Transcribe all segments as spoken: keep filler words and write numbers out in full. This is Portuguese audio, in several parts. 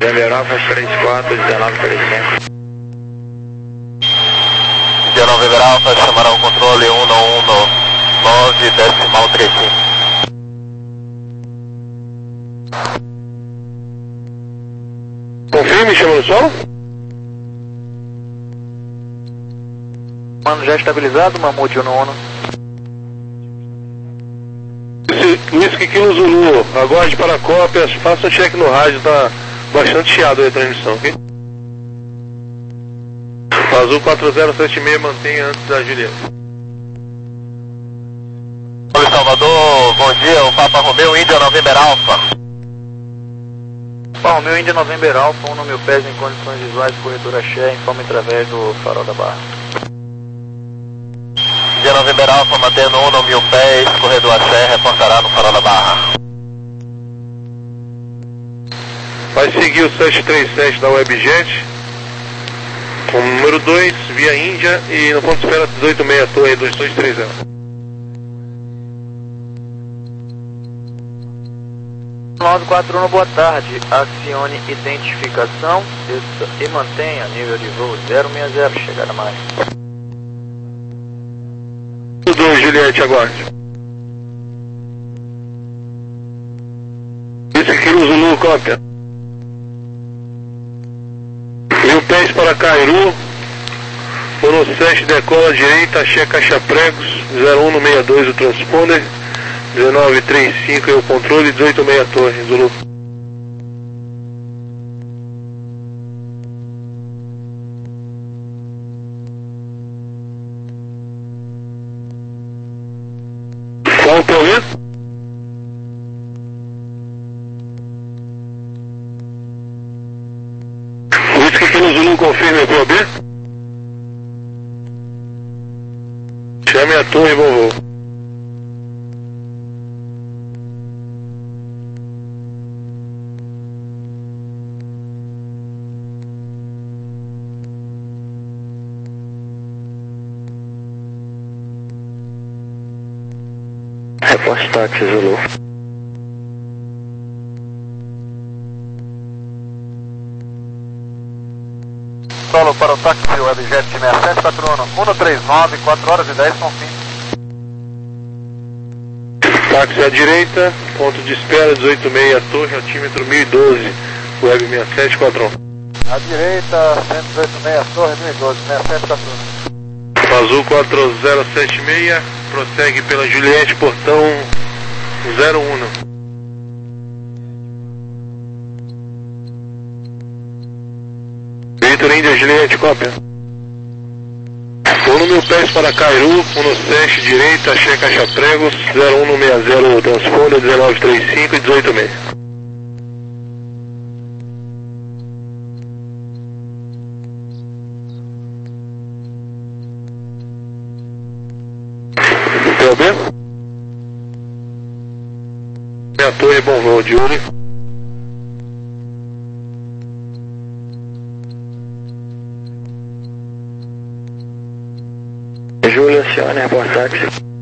November três quatro, dezenove trinta e cinco. Dia November Alpha, chamará o controle um um nove decimal trinta e cinco. Confirme, chama no solo. Mano, já estabilizado, Mamute um um. Whisky Kilo Zulu, aguarde para cópias, faça um check no rádio, tá bastante chiado aí a transmissão, ok? Azul quatro zero sete seis, mantenha antes da Julieta. Oi, Salvador, bom dia, o Papa Romeu, Índia November Alpha. Papa Romeu, Índia November Alpha, um no mil pés em condições visuais, corretora Xé, informa através do farol da barra. Índia November Alpha, mantendo um no mil pés, corredor Axé, reportará no farol da barra. Vai seguir o sete três sete da Webjet, com o número dois, via Índia, e no ponto de espera dezoito seis, torre dois dois três zero. nove quatro um, boa tarde, acione identificação, desça e mantenha nível de voo zero seis zero, chegada mais. dois, Juliette, aguarde. Esse Kilo Zulu, cópia. Mil pés para Cairu, Fono sete, decola à direita, Axé Caixa Pregos, zero um seis dois o transponder, dezenove trinta e cinco é o controle, dezoito seis torre, Zulu. Qual o problema? Whisky Kilo Zulu, confirme o P O B. Chame a torre e bom voo. Reporte táxi, Zulu. Solo para o táxi Webjet seis sete quatro um, um três nove, quatro horas e dez, com fim. Táxi à direita, ponto de espera dezoito seis, torre, altímetro mil e doze, Web seis sete quatro um. À direita, cento e dezoito seis, torre mil e doze, seis sete quatro um. Azul quatro zero sete seis, prossegue pela Juliette, portão zero um. Vitor Índia, Juliette, cópia. Um no mil pés para Cairu, Fono sete, direita, Axé Caixa Pregos, zero um seis zero, transponder, dezenove trinta e cinco e dezoito seis. P O B? Minha torre, bom voo, de Uri. Júlio, acione, reporte táxi.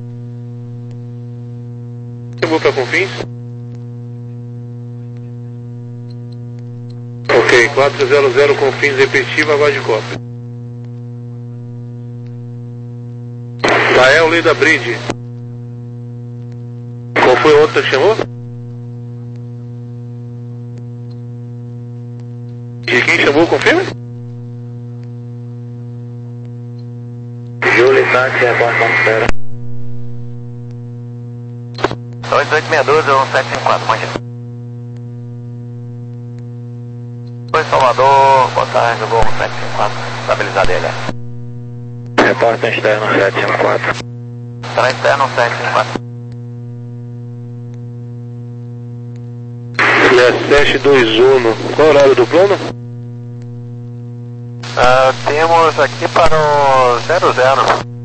Chegou para Confins? Ok, quatro zero zero Confins, repetitiva, aguarde cópia. Lael, Leda Bride. Qual foi o outro que chamou? De quem chamou, confirma? Júlio, táxi, reporte ponto espera. dois oito seis dois, um sete cinco quatro, bom dia. Oi, Salvador, boa tarde, voo um sete cinco quatro, estabilizado ele. Reporte externo sete cinco quatro. Será externo sete cinco quatro. seis sete dois um, qual é o horário do plano? Uh, temos aqui para o zero zero.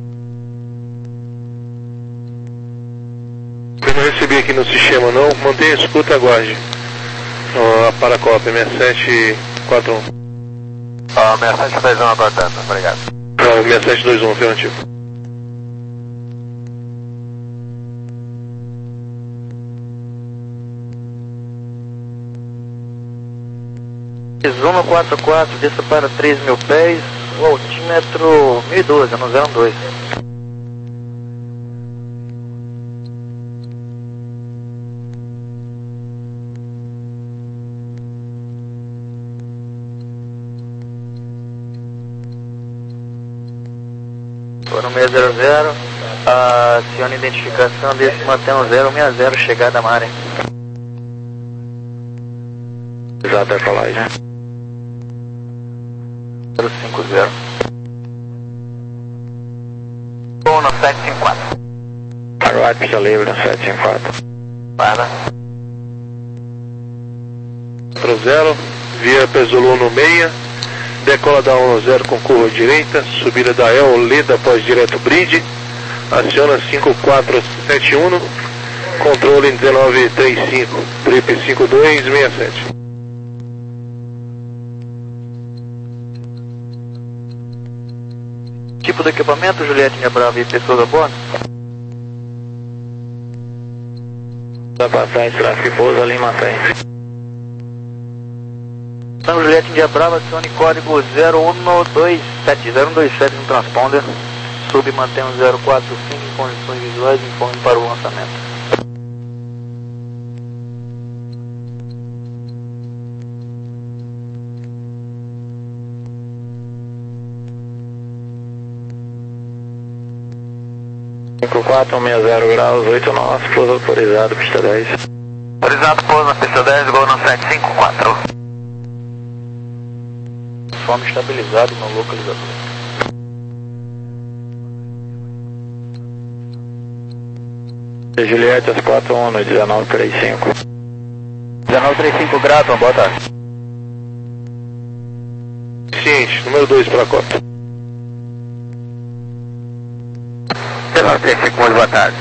Eu não recebi aqui no sistema não, mantenha a escuta e aguarde. Uh, para a cópia, seis sete quatro um. Uh, seis sete dois um aguardando, obrigado. Não, seis sete dois um, afirmativo. Zuno quatro quatro, desça para três mil pés, o altímetro mil e doze, no zero dois. No seis zero zero, aciona a identificação desse mantendo zero seis zero, chegada a Mare. Exato, decolagem. zero cinco zero. Vou no sete cinco quatro. Aguarde, pista livre no sete cinco quatro. Para. quatro zero, via Pesolou no meia, decola da um zero com curva direita, subida da El, Leda após direto bridge, aciona cinco quatro sete um, controle dezenove trinta e cinco, trip cinco dois seis sete. Tipo do equipamento, Juliette, minha brava e pessoas a bordo? Da passagem, tráfego e pouso, ali mantém. São Juliette, India Brava, acione código zero um dois sete, zero um dois sete no transponder, sub mantém o zero quatro cinco em condições visuais, informe para o lançamento. cinco quatro seis zero graus, oito nós, pouso autorizado, pista dez. Autorizado, pouso na pista dez, gol no sete cinco quatro. Fome estabilizado no localizador. Juliette, as quatro um no dezenove trinta e cinco. dezenove trinta e cinco, Graton, boa tarde. Ciente, número dois para a cota. dezenove trinta e cinco, muito boa tarde.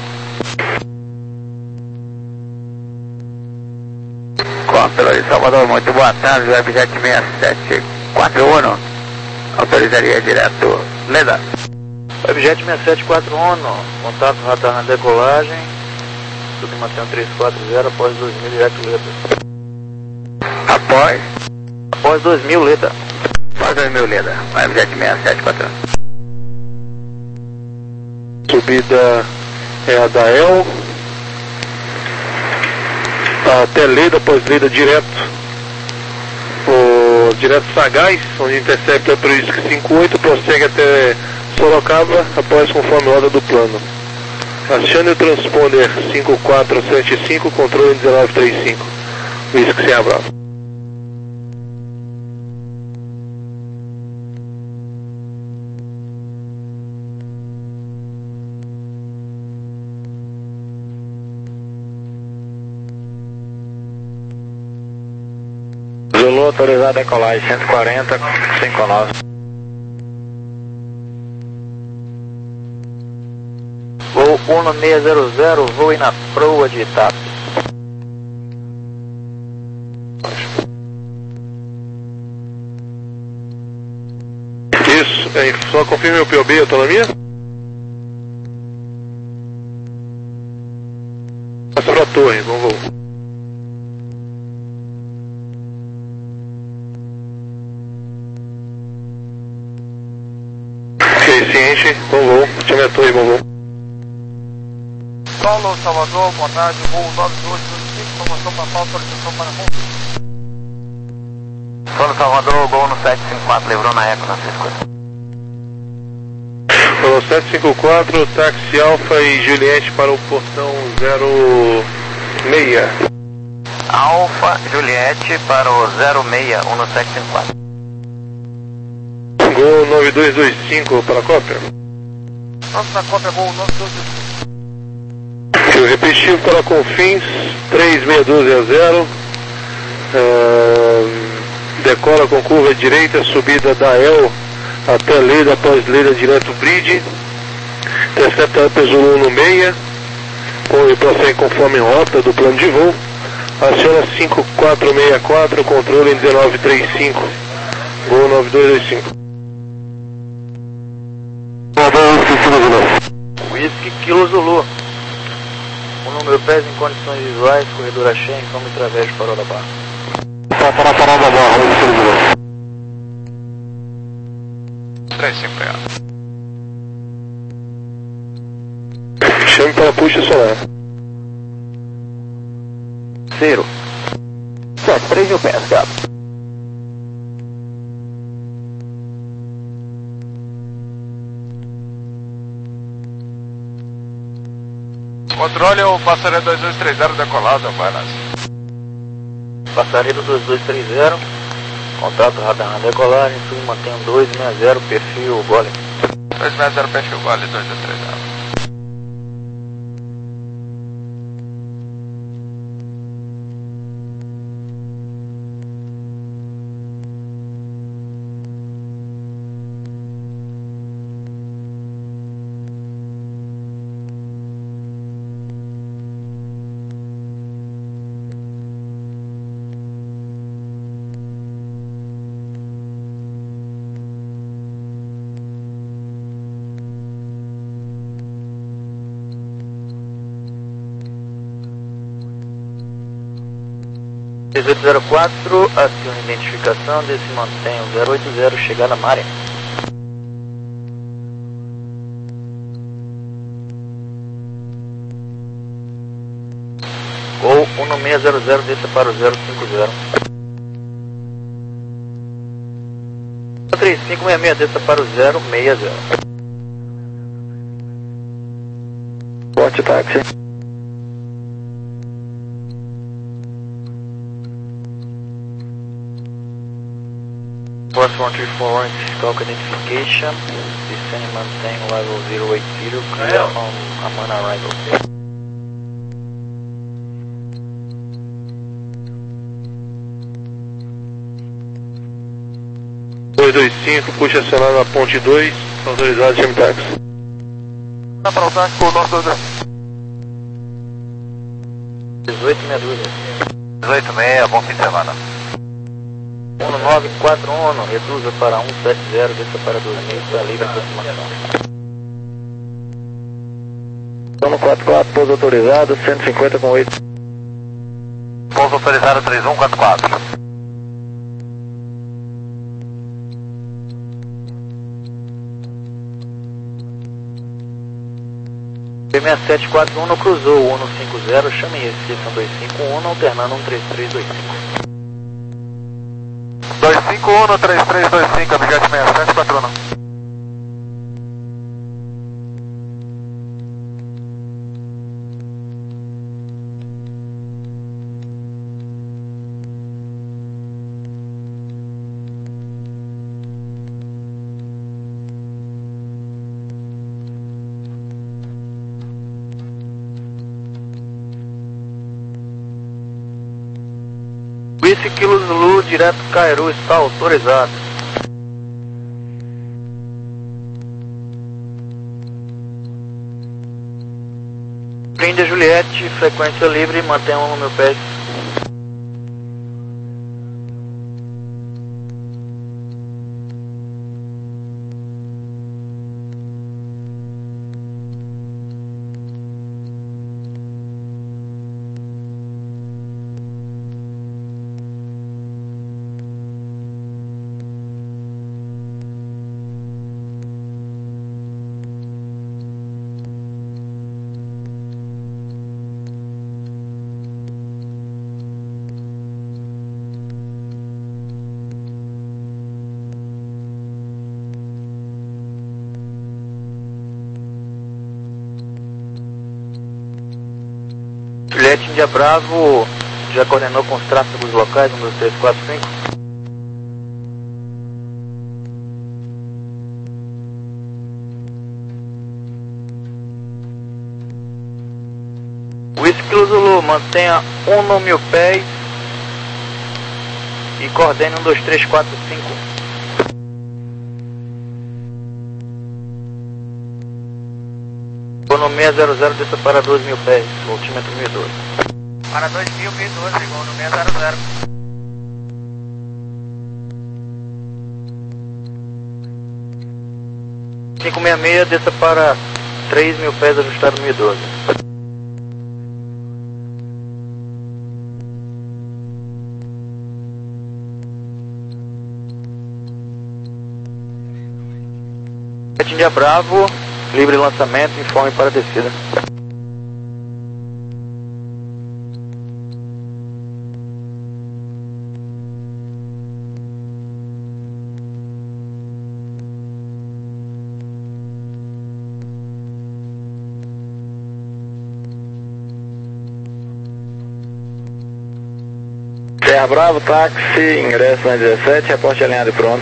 Cópila de Salvador, muito boa tarde, Webjet seis sete quatro um, autorizaria direto, Leda. Webjet seis sete quatro um, contato radar na decolagem, submantém três quatro zero, após dois mil, direto, Leda. Após? Após dois mil, Leda. Após dois mil, Leda, Webjet seis sete quatro um. Subida é a da El, até Leda, após Leda direto, o direto Sagaz, onde intercepta para o I S C cinco oito, prossegue até Sorocaba, após conforme ordem do plano. Acione o transponder cinco quatro sete cinco, controle dezenove trinta e cinco, o I S C sem Bravo. Zulu autorizado a decolagem cento e quarenta, cinco nós. Voo um seis zero zero, voe na proa de Itapes. Isso, é, só confirme o P O B, autonomia? Passa para a torre, vamos voo. Ciente, bom voo, chame a torre, bom voo. Solo, Salvador, boa tarde, voo nove dois dois cinco, informação para pauta, autorização para confirmação. Solo Salvador, gol no sete cinco quatro, livrou na eco na seis quatro. Falou sete cinco quatro, táxi Alfa e Juliette para o portão zero seis. Alfa, Juliette para o zero seis um no sete cinco quatro. Gol nove dois dois cinco para a cópia. Nossa cópia, voo nove dois dois cinco. O repetitivo para Confins, três seis um dois a zero. Uh, decola com curva direita, subida da El até Leda, após Leda direto bridge. Intercepta Pesolou no meia, e prossegue conforme rota do plano de voo. Aciona cinco quatro seis quatro, controle em dezenove trinta e cinco. Gol nove dois dois cinco. Whisky Kilo Zulu. O número pés em condições visuais, corredor cheia, informe através de farol da barra. Passa na parada da barra, três cinco real. Chame pela puxa solar. Zero. Sete, três mil pés, gato. Controle o passarinho dois dois três zero decolado, Buenas. Passarinho dois dois três zero. Contato radar decolar, em sul mantenha dois seis zero, perfil Golem. dois seis zero perfil Golem, dois dois três zero. dezoito zero quatro, acione identificação, desse mantenha o zero oito zero, chegada Maré. Gol um seis zero zero, desça para o zero cinco zero. três cinco seis seis, desça para o zero seis zero. Forte táxi. Force one three four one, Stalk identification, descend and maintain level zero eight zero, clear on Amman arrival. dois dois cinco, puxa acionado na ponte dois, autorizado, chame táxi. Na para o táxi com o nosso dezoito meia dúzia. dezoito seis, bom fim de semana. um nove quatro um, reduza para um sete zero, desça para dois mil, para livre aproximação. um quatro quatro, pouso autorizado, cento e cinquenta com oito. Pouso autorizado três um quatro quatro. P seis sete quatro um cruzou o um cinco zero, chame Recife um dois cinco um, alternando um três três dois cinco. dois cinco um, três três dois cinco, objeto seis sete quatro um. Whisky Kilo Zulu, direto Cairu, está autorizado. Prende Juliette, frequência livre, mantenha um no meu pé. Juliette India Bravo, já coordenou com os tráfegos locais, um, dois, três, quatro, cinco. Whisky Zulu, mantenha um no mil pés e coordene um, dois, três, quatro, cinco. No seis zero zero, desça para dois mil pés, altímetro mil e doze. Para dois mil, mil e doze, igual no seis zero zero. cinco seis seis, desça para três mil pés, ajustado mil e doze. India Bravo, livre lançamento, informe para a descida. Serra Bravo, táxi, ingresso na dezessete, reporte alinhado e pronto.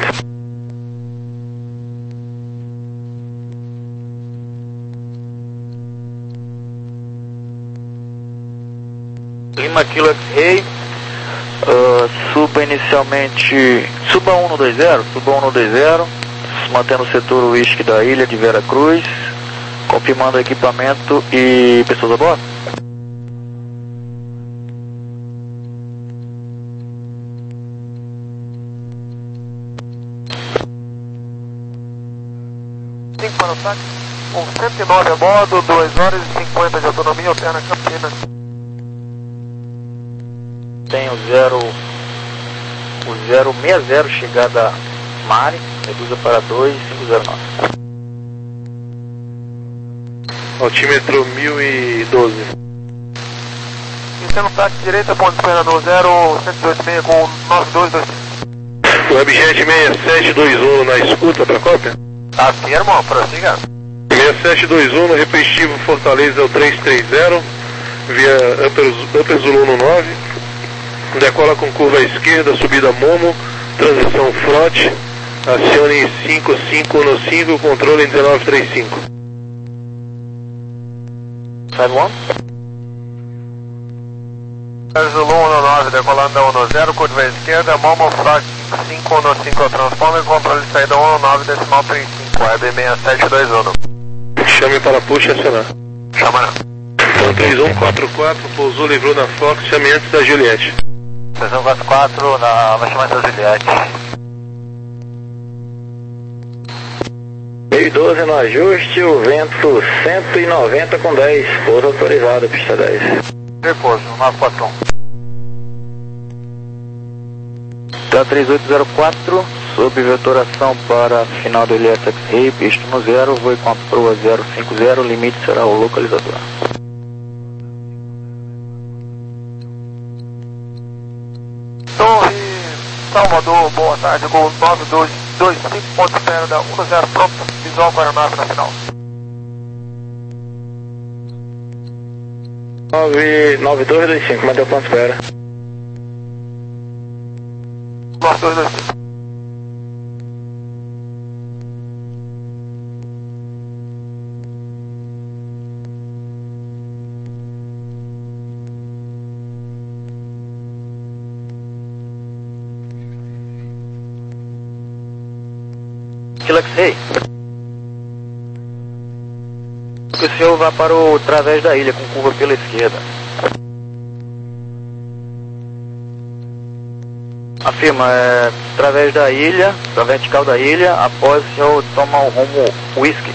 Lima Kilo X-Ray, uh, suba inicialmente, suba cento e vinte, suba cento e vinte, mantendo o setor Whisky da ilha de Vera Cruz, confirmando o equipamento e pessoas a bordo. cinco para o táxi, com cento e nove a bordo, duas horas e cinquenta de autonomia, alterna Campinas. Tem o zero, o zero seis zero chegada Mari, reduza para dois cinco zero nove. Altímetro mil e doze. Iniciando táxi direita, ponto esperador zero cento e oitenta e seis com nove dois dois cinco. Webjet seis sete dois um na escuta para cópia? Afirmo, prossiga. seis sete dois um no repetitivo Fortaleza é o três três zero, via Upper, Upper Zulu nove, decola com curva à esquerda, subida Momo, transição front, acione cinco cinco no cinco, controle em dezenove trinta e cinco. Five one. Zulu um nove, decolando a um zero, curva à esquerda, Momo front cinco no cinco, transformer, controle de saída um nove, decimal trinta e cinco, web seis sete dois um. Chame para push e acionar. Chama não. Então três um quatro quatro, pousou, livrou na Fox, chame antes da Juliette. três um quatro quatro, na lançamento da Juliette. mil e doze no ajuste, o vento cento e noventa com dez, pouso autorizado, pista dez. Repouso, nove quatro um. Tá três oito zero quatro, sob vetoração para final do L S X-Ray, pista no zero, voo com a proa zero cinco zero, limite será o localizador. Torre Salvador, boa tarde, gol nove dois dois cinco, ponto espera da um zero, pronto, visual para a nave na final. nove dois dois cinco, mantém o ponto espera. nove dois dois cinco. Kilo X-Ray. Que o senhor vá para o través da ilha, com curva pela esquerda. Afirma, é, através da ilha, da vertical da ilha, após o senhor tomar o rumo Whisky.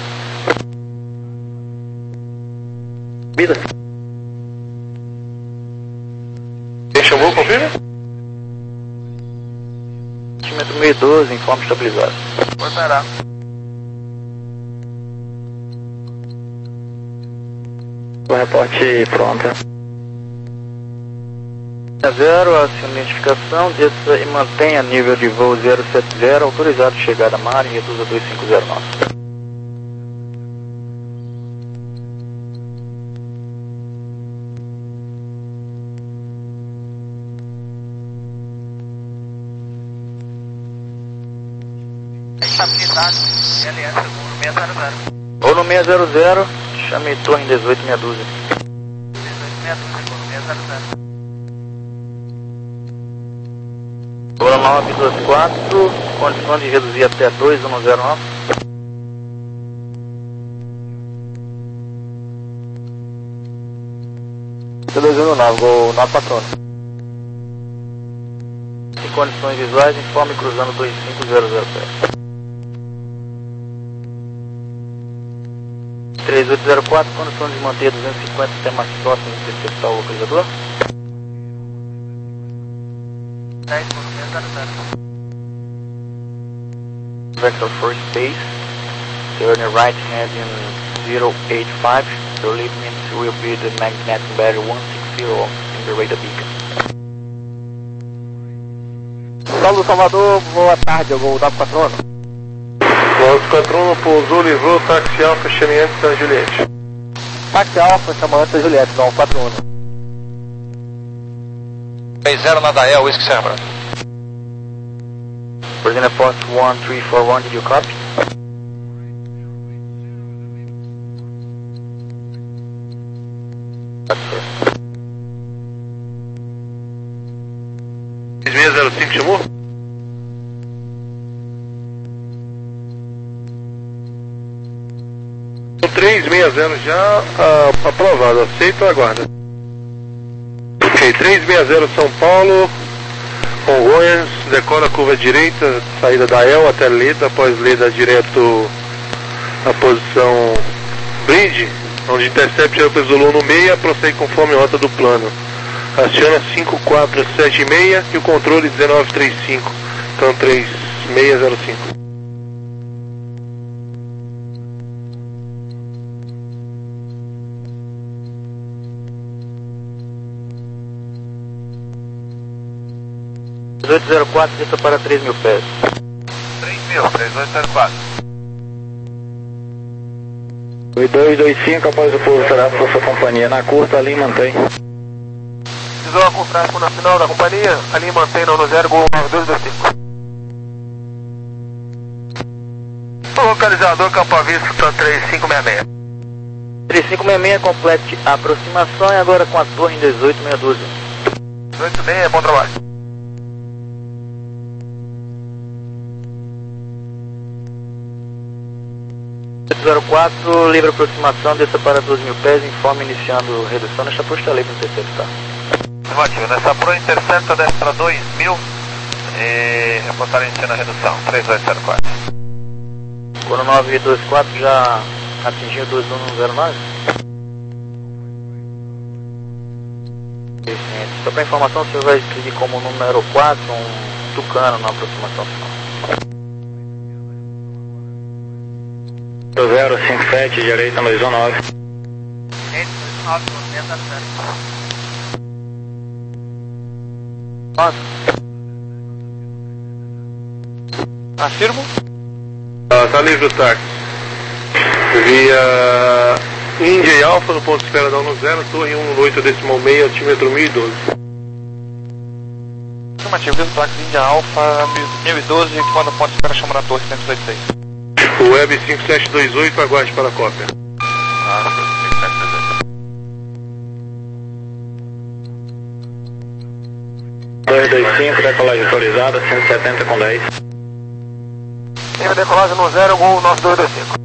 Vida. Quem chamou, confirma? Altímetro mil e doze, informe estabilizado. Vou esperar. O reporte pronta. Zero, acione identificação, desça e mantenha nível de voo zero sete zero, autorizado chegada a mar e reduza dois cinco zero nove. Ou no seis zero zero, chame torre em dezoito meia dúzia. dezoito meia dúzia, gol seis zero zero. Bola nove dois quatro, condição de reduzir até dois um zero nove. dois um nove, gol nove patrono. Em condições visuais, informe cruzando dois cinco zero zero sete. três oito zero quatro, condição de manter duzentos e cinquenta até mais próximo de interceptar o localizador. dez, gol seis zero zero. Vector for Space, turn right heading zero eight five. Your limit will be the magnetic barrier one sixty in the radar beacon. Saulo Salvador, boa tarde, eu vou dar para quatro anos. Alto quatro um, pousou, livrou, táxi Alfa, Chamiante, São Juliette. Táxi Alfa, Chamiante, Juliette, não, quatro um. três zero na Dael, Whisky Sierra. Brazilian Post one three four one, did you copy? seis seis zero cinco chamou? três seis zero já uh, aprovado, aceito ou aguarda? Ok, três seis zero São Paulo, Congonhas, decola a curva direita, saída da E L até Leda, após Leda direto a posição Bridge, onde intercept é o Zulu no meio, prossegue conforme a rota do plano. Aciona cinco quatro sete seis e o controle dezenove trinta e cinco, então três seis zero cinco. dezoito zero quatro, desça para três mil pés. três mil, três oito zero quatro. Oi dois dois cinco, após o pouso será para sua companhia. Na curta, ali mantém. Precisou com tráfego na final da companhia, ali mantém no zero Gol nove dois dois cinco. O localizador Campo Vista três cinco seis seis. três cinco seis seis, complete a aproximação e agora com a torre em dezoito seis doze. dezoito seis, bom trabalho. zero quatro, livre aproximação, desça para doze mil pés, informe iniciando redução, deixa posto a lei para interceptar. Ótimo, nessa Pro intercepta, desce para dois mil e reportar iniciando a redução, três oito zero quatro. Quando nove dois quatro já atingiu dois um zero nove? Só para informação, o senhor vai seguir como número quatro, um Tucano na aproximação final. zero cinco sete, direita dois um nove. Nossa. Afirmo? Ah, tá livre o táxi. Via Índia e Alfa no ponto de espera da um zero, torre um oito decimal meio, altímetro mil e doze. Afirmativo, desde o táxi Índia Alfa mil e doze, quando pode esperar chamar a torre cento e oitenta e seis. O Web cinco sete dois oito, aguarde para a cópia. Ah, cinco sete dois oito. dois dois cinco, decolagem autorizada, cento e setenta com dez. Tem decolagem no zero Gol nove dois dois cinco.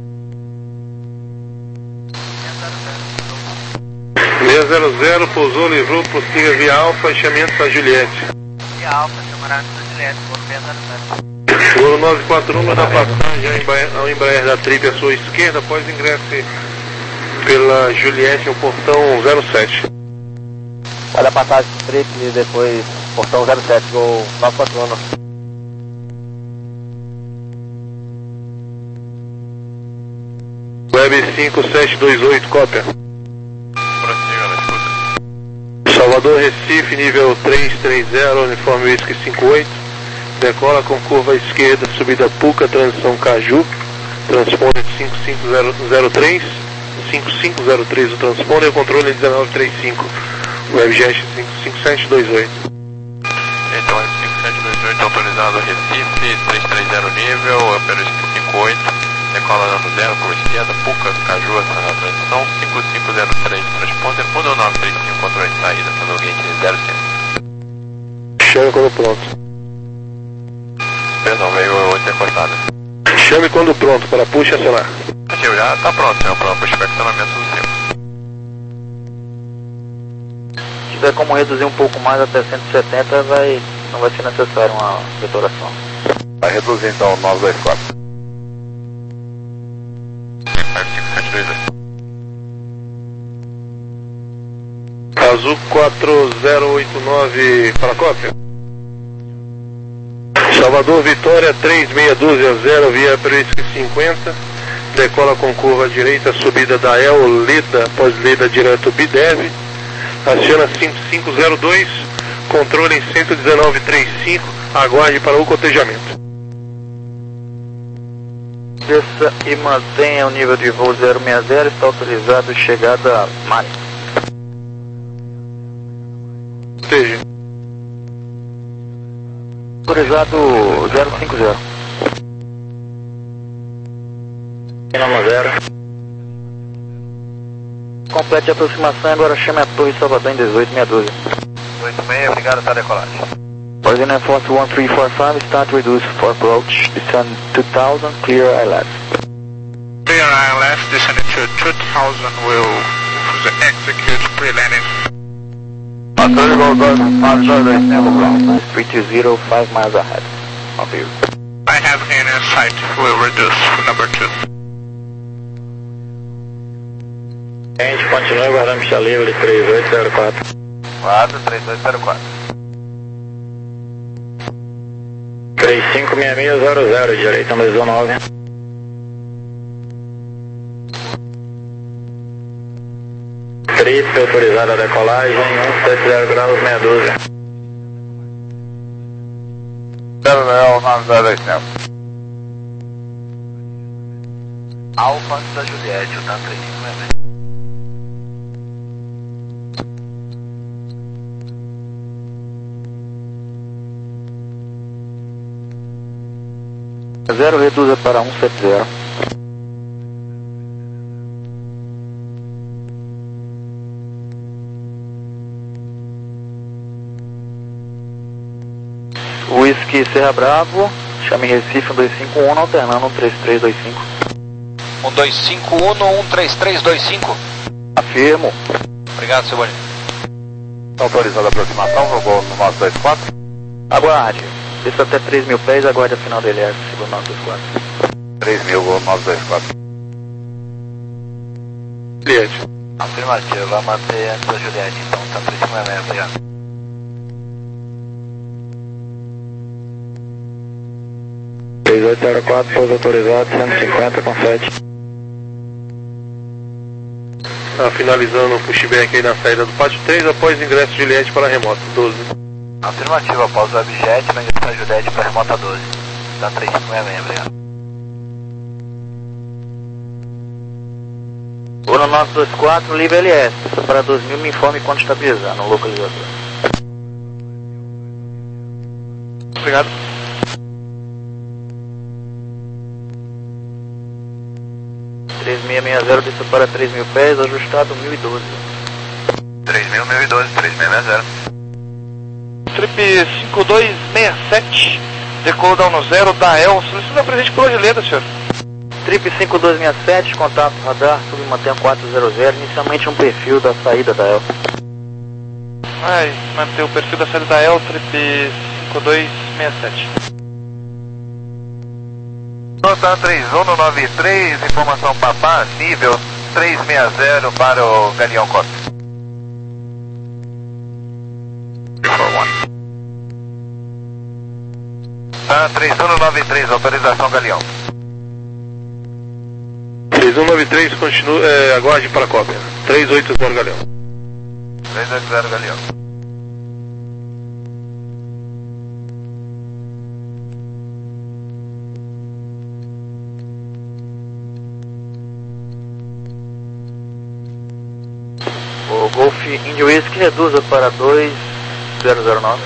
seis zero zero, pousou, livrou, prossiga via Alfa, enxamento São Juliette. Via Alfa, camarada São Juliette, por seis zero zero. Voo nove quatro um, da passagem ao Embraer, ao Embraer da Trip à sua esquerda, após ingresse pela Juliette ao portão zero sete. Olha a passagem do Trip e depois portão zero sete, Gol nove quatro um. Web cinco sete dois oito, cópia. Prossiga na escuta. Salvador, Recife, nível três três zero, uniforme Whisky cinco oito. Decola com curva esquerda, subida Puca, transição Caju. Transponder cinco cinco zero três. cinco cinco zero três o transponder, o controle é dezenove trinta e cinco. Webjet cinco cinco sete dois oito. Então, cinco sete dois oito autorizado Recife, três três zero nível, Opera cinco oito, decola dando zero, curva esquerda, Puca, Caju, ação na transição, cinco cinco zero três, transponder, um nove três cinco, controle de saída, pelo gate zero cinco. Chame quando pronto. Perdão, veio outra encostada. Chame quando pronto, para puxa acionar. Ativo, já está pronto, senhor, para o inspecionamento do cinco. Se tiver como reduzir um pouco mais até cento e setenta, vai, não vai ser necessário uma detoração. Vai reduzir então nove dois quatro. cinco sete dois oito. Azul quatro zero oito nove para a cópia. Salvador, Vitória três seis um doze a zero via Perisque cinquenta. decola com curva à direita, subida da El Leda, após Leda direto Bidev, aciona cinco cinco zero dois, controle em cento e dezenove vírgula trinta e cinco, aguarde para o cotejamento. Desça e mantenha o nível de voo zero seis zero, está autorizado chegada a Mari. Coteja. Autorizado zero cinco zero. Nome zero. Complete a aproximação, agora chame a Torre Salvador em dezoito sessenta e dois. oito seis, obrigado, tá decolagem. Ordem Air Force one three four five, start reduce for approach, descend two thousand, clear I L S. Clear I L S, descending to two thousand, will execute pre-landing. three two zero, five miles ahead of you. I have in sight, will reduce for number two. A gente continua aguardando pista livre três oito zero quatro. quatro três oito zero quatro. três cinco seis seis zero zero, direita dois nove. Trip autorizada a decolagem, cento e setenta graus, meia dúzia. zero zero nove zero dois cinco. Alfa antes da Juliette, o T A três cinco seis seis. Zero reduza para cento e setenta. Whisky Serra Bravo, chame Recife um dois cinco um, alternando um três três dois cinco. um dois cinco um, um três três dois cinco. Afirmo. Obrigado, seu Boninho. Autorizada a aproximação, voo no nosso dois quatro. Aguarde. Desça até três mil pés, aguarde a final do L S, segundo nove dois quatro. três mil, voo nove dois quatro. Juliette. Afirmativo, vai manter antes da Juliette, então, T A três cinco seis seis, obrigado. três oito zero quatro, pouso autorizado, cento e cinquenta com sete. Tá finalizando o pushback aí na saída do pátio três, após ingresso de Juliette para a remota doze. Afirmativo, após o Webjet, vai ingressar a Juliette para a remota doze. T A três cinco seis seis, obrigado. Uno nove dois quatro, livre L S, para dois mil, me informe quando estabilizar no localizador. Obrigado. três seis seis zero, desça para três mil pés, ajustado mil e doze. três mil, mil e doze, três seis seis zero. Trip cinco dois seis sete, decola da um zero da El, solicita presente por Leda, senhor. Trip cinco dois seis sete, contato radar, submantenha quatro zero zero, inicialmente um perfil da saída da El. Vai manter o perfil da saída da El, trip cinco dois seis sete. Nota três um nove três, informação Papá, nível três seis zero para o Galeão Costa. Tá, três um nove três, autorização Galeão. três um nove três, continua, é, aguarde para a cópia. três oito zero Galeão. três oito zero Galeão. O Golf Indio Whisky reduza para dois zero zero nove.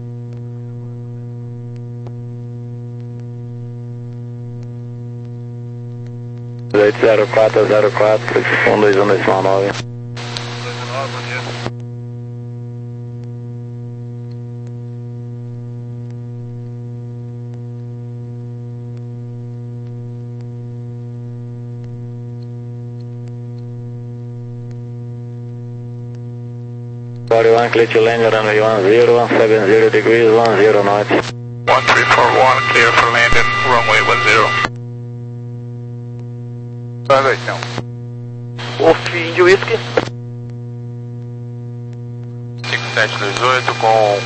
oito zero quatro zero quatro, um dois um dois nove. Sorry, one clear to land, runway one zero, one seven zero degrees, one zero knots. one three four one, clear for landing, runway one zero. Golf Indio Whisky. cinco sete dois oito com